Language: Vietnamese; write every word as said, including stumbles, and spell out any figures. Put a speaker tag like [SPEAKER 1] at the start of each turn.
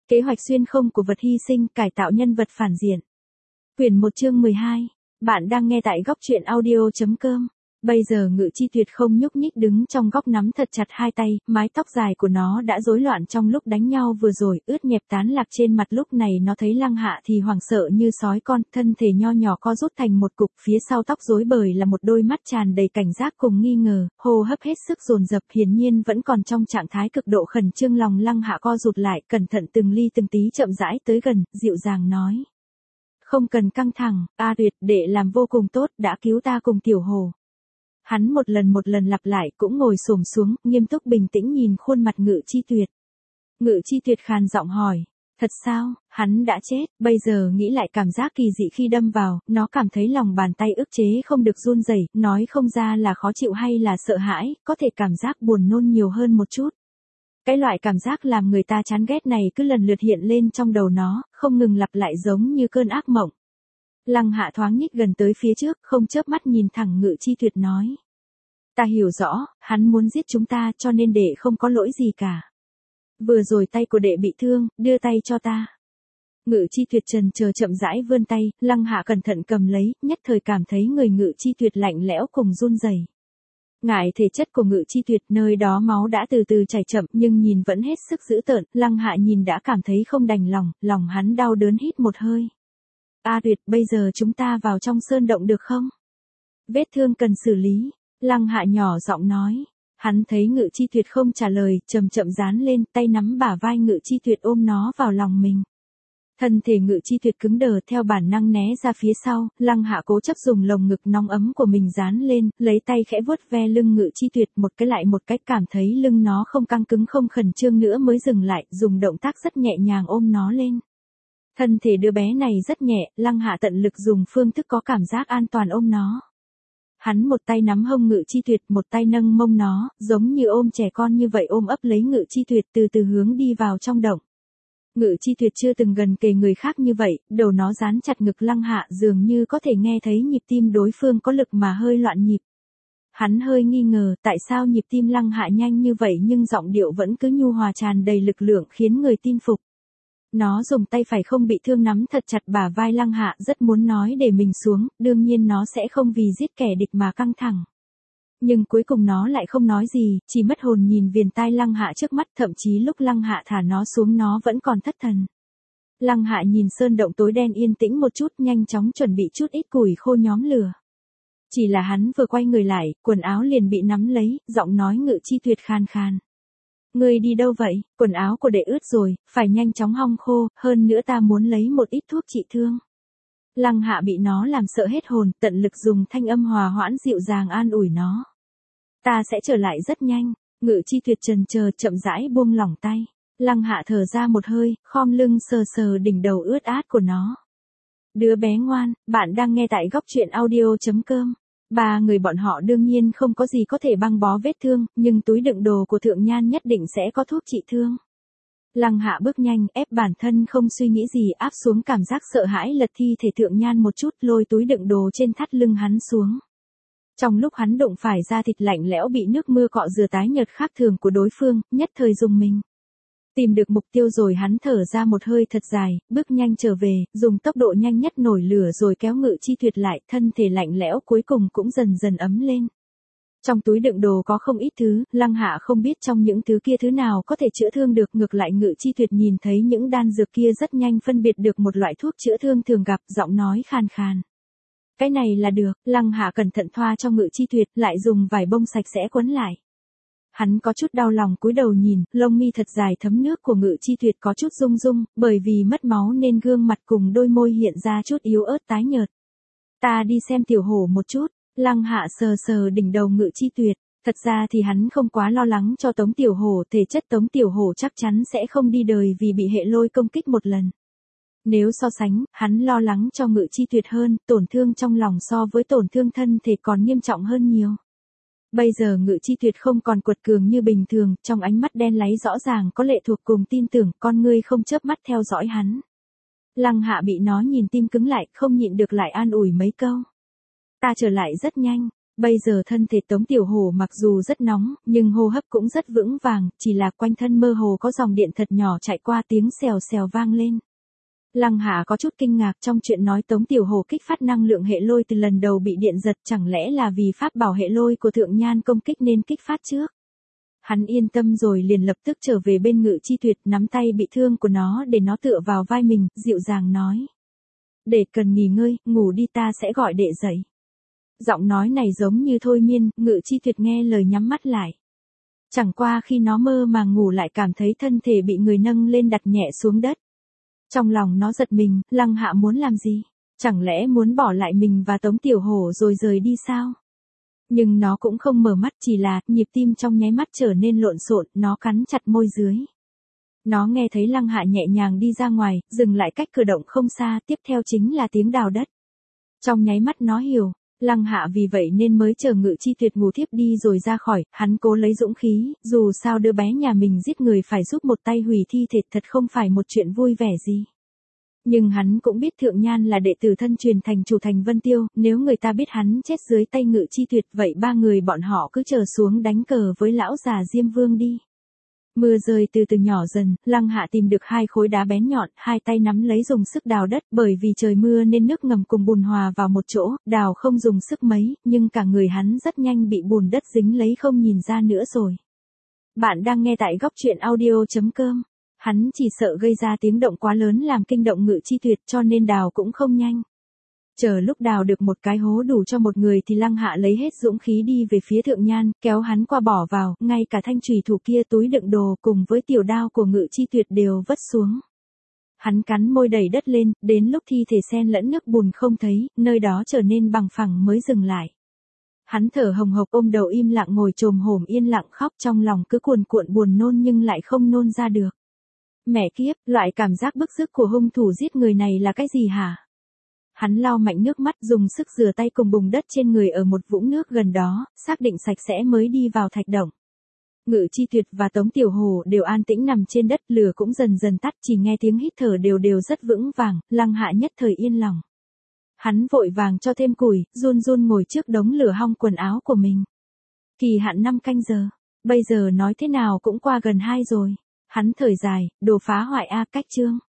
[SPEAKER 1] Kế hoạch xuyên không của vật hy sinh, cải tạo nhân vật phản diện. Quyển một chương mười hai. Bạn đang nghe tại góc truyện audio chấm com. Bây giờ Ngự Chi Tuyệt không nhúc nhích đứng trong góc nắm thật chặt hai tay, mái tóc dài của nó đã rối loạn trong lúc đánh nhau vừa rồi, ướt nhẹp tán lạc trên mặt. Lúc này nó thấy Lăng Hạ thì hoảng sợ như sói con, thân thể nho nhỏ co rút thành một cục, phía sau tóc rối bời là một đôi mắt tràn đầy cảnh giác cùng nghi ngờ, hô hấp hết sức dồn dập, hiển nhiên vẫn còn trong trạng thái cực độ khẩn trương. Lòng Lăng Hạ co rụt lại, cẩn thận từng ly từng tí chậm rãi tới gần, dịu dàng nói: "Không cần căng thẳng, A Tuyệt, đệ làm vô cùng tốt, đã cứu ta cùng Tiểu Hồ." Hắn một lần một lần lặp lại, cũng ngồi xổm xuống, nghiêm túc bình tĩnh nhìn khuôn mặt Ngự Chi Tuyệt. Ngự Chi Tuyệt khàn giọng hỏi: "Thật sao, hắn đã chết?" Bây giờ nghĩ lại cảm giác kỳ dị khi đâm vào, nó cảm thấy lòng bàn tay ức chế không được run rẩy, nói không ra là khó chịu hay là sợ hãi, có thể cảm giác buồn nôn nhiều hơn một chút. Cái loại cảm giác làm người ta chán ghét này cứ lần lượt hiện lên trong đầu nó, không ngừng lặp lại giống như cơn ác mộng. Lăng Hạ thoáng nhích gần tới phía trước, không chớp mắt nhìn thẳng Ngự Chi Tuyệt nói: "Ta hiểu rõ, hắn muốn giết chúng ta cho nên đệ không có lỗi gì cả. Vừa rồi tay của đệ bị thương, đưa tay cho ta." Ngự Chi Tuyệt trần chờ chậm rãi vươn tay, Lăng Hạ cẩn thận cầm lấy, nhất thời cảm thấy người Ngự Chi Tuyệt lạnh lẽo cùng run rẩy. Ngại thể chất của Ngự Chi Tuyệt, nơi đó máu đã từ từ chảy chậm nhưng nhìn vẫn hết sức dữ tợn, Lăng Hạ nhìn đã cảm thấy không đành lòng, lòng hắn đau đớn hít một hơi. "A Tuyệt, bây giờ chúng ta vào trong sơn động được không? Vết thương cần xử lý." Lăng Hạ nhỏ giọng nói. Hắn thấy Ngự Chi Tuyệt không trả lời, chậm chậm dán lên, tay nắm bả vai Ngự Chi Tuyệt ôm nó vào lòng mình. Thân thể Ngự Chi Tuyệt cứng đờ, theo bản năng né ra phía sau, Lăng Hạ cố chấp dùng lồng ngực nóng ấm của mình dán lên, lấy tay khẽ vuốt ve lưng Ngự Chi Tuyệt một cái lại một cái, cảm thấy lưng nó không căng cứng không khẩn trương nữa mới dừng lại, dùng động tác rất nhẹ nhàng ôm nó lên. Thân thể đứa bé này rất nhẹ, Lăng Hạ tận lực dùng phương thức có cảm giác an toàn ôm nó. Hắn một tay nắm hông Ngự Chi Tuyệt, một tay nâng mông nó, giống như ôm trẻ con như vậy ôm ấp lấy Ngự Chi Tuyệt, từ từ hướng đi vào trong động. Ngự Chi Tuyệt chưa từng gần kề người khác như vậy, đầu nó dán chặt ngực Lăng Hạ, dường như có thể nghe thấy nhịp tim đối phương có lực mà hơi loạn nhịp. Hắn hơi nghi ngờ, tại sao nhịp tim Lăng Hạ nhanh như vậy nhưng giọng điệu vẫn cứ nhu hòa tràn đầy lực lượng khiến người tin phục. Nó dùng tay phải không bị thương nắm thật chặt bả vai Lăng Hạ, rất muốn nói để mình xuống, đương nhiên nó sẽ không vì giết kẻ địch mà căng thẳng. Nhưng cuối cùng nó lại không nói gì, chỉ mất hồn nhìn viền tai Lăng Hạ trước mắt, thậm chí lúc Lăng Hạ thả nó xuống nó vẫn còn thất thần. Lăng Hạ nhìn sơn động tối đen yên tĩnh một chút, nhanh chóng chuẩn bị chút ít củi khô nhóm lửa. Chỉ là hắn vừa quay người lại, quần áo liền bị nắm lấy, giọng nói Ngự Chi Tuyệt khan khan: "Ngươi đi đâu vậy? Quần áo của đệ ướt rồi, phải nhanh chóng hong khô, hơn nữa ta muốn lấy một ít thuốc trị thương." Lăng Hạ bị nó làm sợ hết hồn, tận lực dùng thanh âm hòa hoãn dịu dàng an ủi nó. "Ta sẽ trở lại rất nhanh." Ngự Chi Tuyệt trần chờ chậm rãi buông lỏng tay. Lăng Hạ thở ra một hơi, khom lưng sờ sờ đỉnh đầu ướt át của nó. "Đứa bé ngoan, bạn đang nghe tại góc truyện audio chấm com. Ba người bọn họ đương nhiên không có gì có thể băng bó vết thương, nhưng túi đựng đồ của Thượng Nhan nhất định sẽ có thuốc trị thương." Lăng Hạ bước nhanh, ép bản thân không suy nghĩ gì, áp xuống cảm giác sợ hãi, lật thi thể Thượng Nhan một chút, lôi túi đựng đồ trên thắt lưng hắn xuống. Trong lúc hắn đụng phải da thịt lạnh lẽo bị nước mưa cọ rửa tái nhợt khác thường của đối phương, nhất thời rùng mình. Tìm được mục tiêu rồi hắn thở ra một hơi thật dài, bước nhanh trở về, dùng tốc độ nhanh nhất nổi lửa rồi kéo Ngự Chi Tuyệt lại, thân thể lạnh lẽo cuối cùng cũng dần dần ấm lên. Trong túi đựng đồ có không ít thứ, Lăng Hạ không biết trong những thứ kia thứ nào có thể chữa thương được, ngược lại Ngự Chi Tuyệt nhìn thấy những đan dược kia rất nhanh phân biệt được một loại thuốc chữa thương thường gặp, giọng nói khàn khàn: "Cái này là được." Lăng Hạ cẩn thận thoa cho Ngự Chi Tuyệt, lại dùng vải bông sạch sẽ quấn lại. Hắn có chút đau lòng cúi đầu nhìn, lông mi thật dài thấm nước của Ngự Chi Tuyệt có chút rung rung, bởi vì mất máu nên gương mặt cùng đôi môi hiện ra chút yếu ớt tái nhợt. "Ta đi xem Tiểu Hổ một chút." Lăng Hạ sờ sờ đỉnh đầu Ngự Chi Tuyệt, thật ra thì hắn không quá lo lắng cho Tống Tiểu Hổ, thể chất Tống Tiểu Hổ chắc chắn sẽ không đi đời vì bị hệ lôi công kích một lần. Nếu so sánh, hắn lo lắng cho Ngự Chi Tuyệt hơn, tổn thương trong lòng so với tổn thương thân thể còn nghiêm trọng hơn nhiều. Bây giờ Ngự Chi Tuyệt không còn quật cường như bình thường, trong ánh mắt đen láy rõ ràng có lệ thuộc cùng tin tưởng, con ngươi không chớp mắt theo dõi hắn. Lăng Hạ bị nó nhìn tim cứng lại, không nhịn được lại an ủi mấy câu. "Ta trở lại rất nhanh." Bây giờ thân thể Tống Tiểu Hổ mặc dù rất nóng, nhưng hô hấp cũng rất vững vàng, chỉ là quanh thân mơ hồ có dòng điện thật nhỏ chạy qua, tiếng xèo xèo vang lên. Lăng Hạ có chút kinh ngạc trong chuyện nói Tống Tiểu Hổ kích phát năng lượng hệ lôi từ lần đầu bị điện giật, chẳng lẽ là vì pháp bảo hệ lôi của Thượng Nhan công kích nên kích phát trước. Hắn yên tâm rồi liền lập tức trở về bên Ngự Chi Tuyệt, nắm tay bị thương của nó để nó tựa vào vai mình, dịu dàng nói. Để cần nghỉ ngơi, ngủ đi, ta sẽ gọi đệ dậy. Giọng nói này giống như thôi miên, Ngự Chi Tuyệt nghe lời nhắm mắt lại. Chẳng qua khi nó mơ màng ngủ lại cảm thấy thân thể bị người nâng lên đặt nhẹ xuống đất. Trong lòng nó giật mình, Lăng Hạ muốn làm gì? Chẳng lẽ muốn bỏ lại mình và Tống Tiểu Hổ rồi rời đi sao? Nhưng nó cũng không mở mắt, chỉ là nhịp tim trong nháy mắt trở nên lộn xộn, nó cắn chặt môi dưới. Nó nghe thấy Lăng Hạ nhẹ nhàng đi ra ngoài, dừng lại cách cửa động không xa, tiếp theo chính là tiếng đào đất. Trong nháy mắt nó hiểu, Lăng Hạ vì vậy nên mới chờ Ngự Chi Tuyệt ngủ thiếp đi rồi ra khỏi, hắn cố lấy dũng khí, dù sao đứa bé nhà mình giết người phải giúp một tay hủy thi thể thật không phải một chuyện vui vẻ gì. Nhưng hắn cũng biết Thượng Nhan là đệ tử thân truyền thành chủ thành Vân Tiêu, nếu người ta biết hắn chết dưới tay Ngự Chi Tuyệt vậy ba người bọn họ cứ chờ xuống đánh cờ với lão già Diêm Vương đi. Mưa rơi từ từ nhỏ dần, Lăng Hạ tìm được hai khối đá bén nhọn, hai tay nắm lấy dùng sức đào đất, bởi vì trời mưa nên nước ngầm cùng bùn hòa vào một chỗ, đào không dùng sức mấy, nhưng cả người hắn rất nhanh bị bùn đất dính lấy không nhìn ra nữa rồi. Bạn đang nghe tại góc truyện audio chấm com. Hắn chỉ sợ gây ra tiếng động quá lớn làm kinh động Ngự Chi Tuyệt cho nên đào cũng không nhanh. Chờ lúc đào được một cái hố đủ cho một người thì Lăng Hạ lấy hết dũng khí đi về phía Thượng Nhan, kéo hắn qua bỏ vào, ngay cả thanh chùy thủ kia, túi đựng đồ cùng với tiểu đao của Ngự Chi Tuyệt đều vất xuống. Hắn cắn môi đẩy đất lên, đến lúc thi thể xen lẫn nước bùn không thấy, nơi đó trở nên bằng phẳng mới dừng lại. Hắn thở hồng hộc ôm đầu im lặng ngồi chồm hổm yên lặng khóc, trong lòng cứ cuồn cuộn buồn nôn nhưng lại không nôn ra được. Mẹ kiếp, loại cảm giác bức rứt của hung thủ giết người này là cái gì hả? Hắn lau mạnh nước mắt, dùng sức rửa tay cùng bùn đất trên người ở một vũng nước gần đó, xác định sạch sẽ mới đi vào thạch động. Ngự Chi Tuyệt và Tống Tiểu Hổ đều an tĩnh nằm trên đất, lửa cũng dần dần tắt, chỉ nghe tiếng hít thở đều đều rất vững vàng, Lăng Hạ nhất thời yên lòng. Hắn vội vàng cho thêm củi, run run ngồi trước đống lửa hong quần áo của mình. Kỳ hạn năm canh giờ, bây giờ nói thế nào cũng qua gần hai rồi. Hắn thở dài, đồ phá hoại a, cách chương.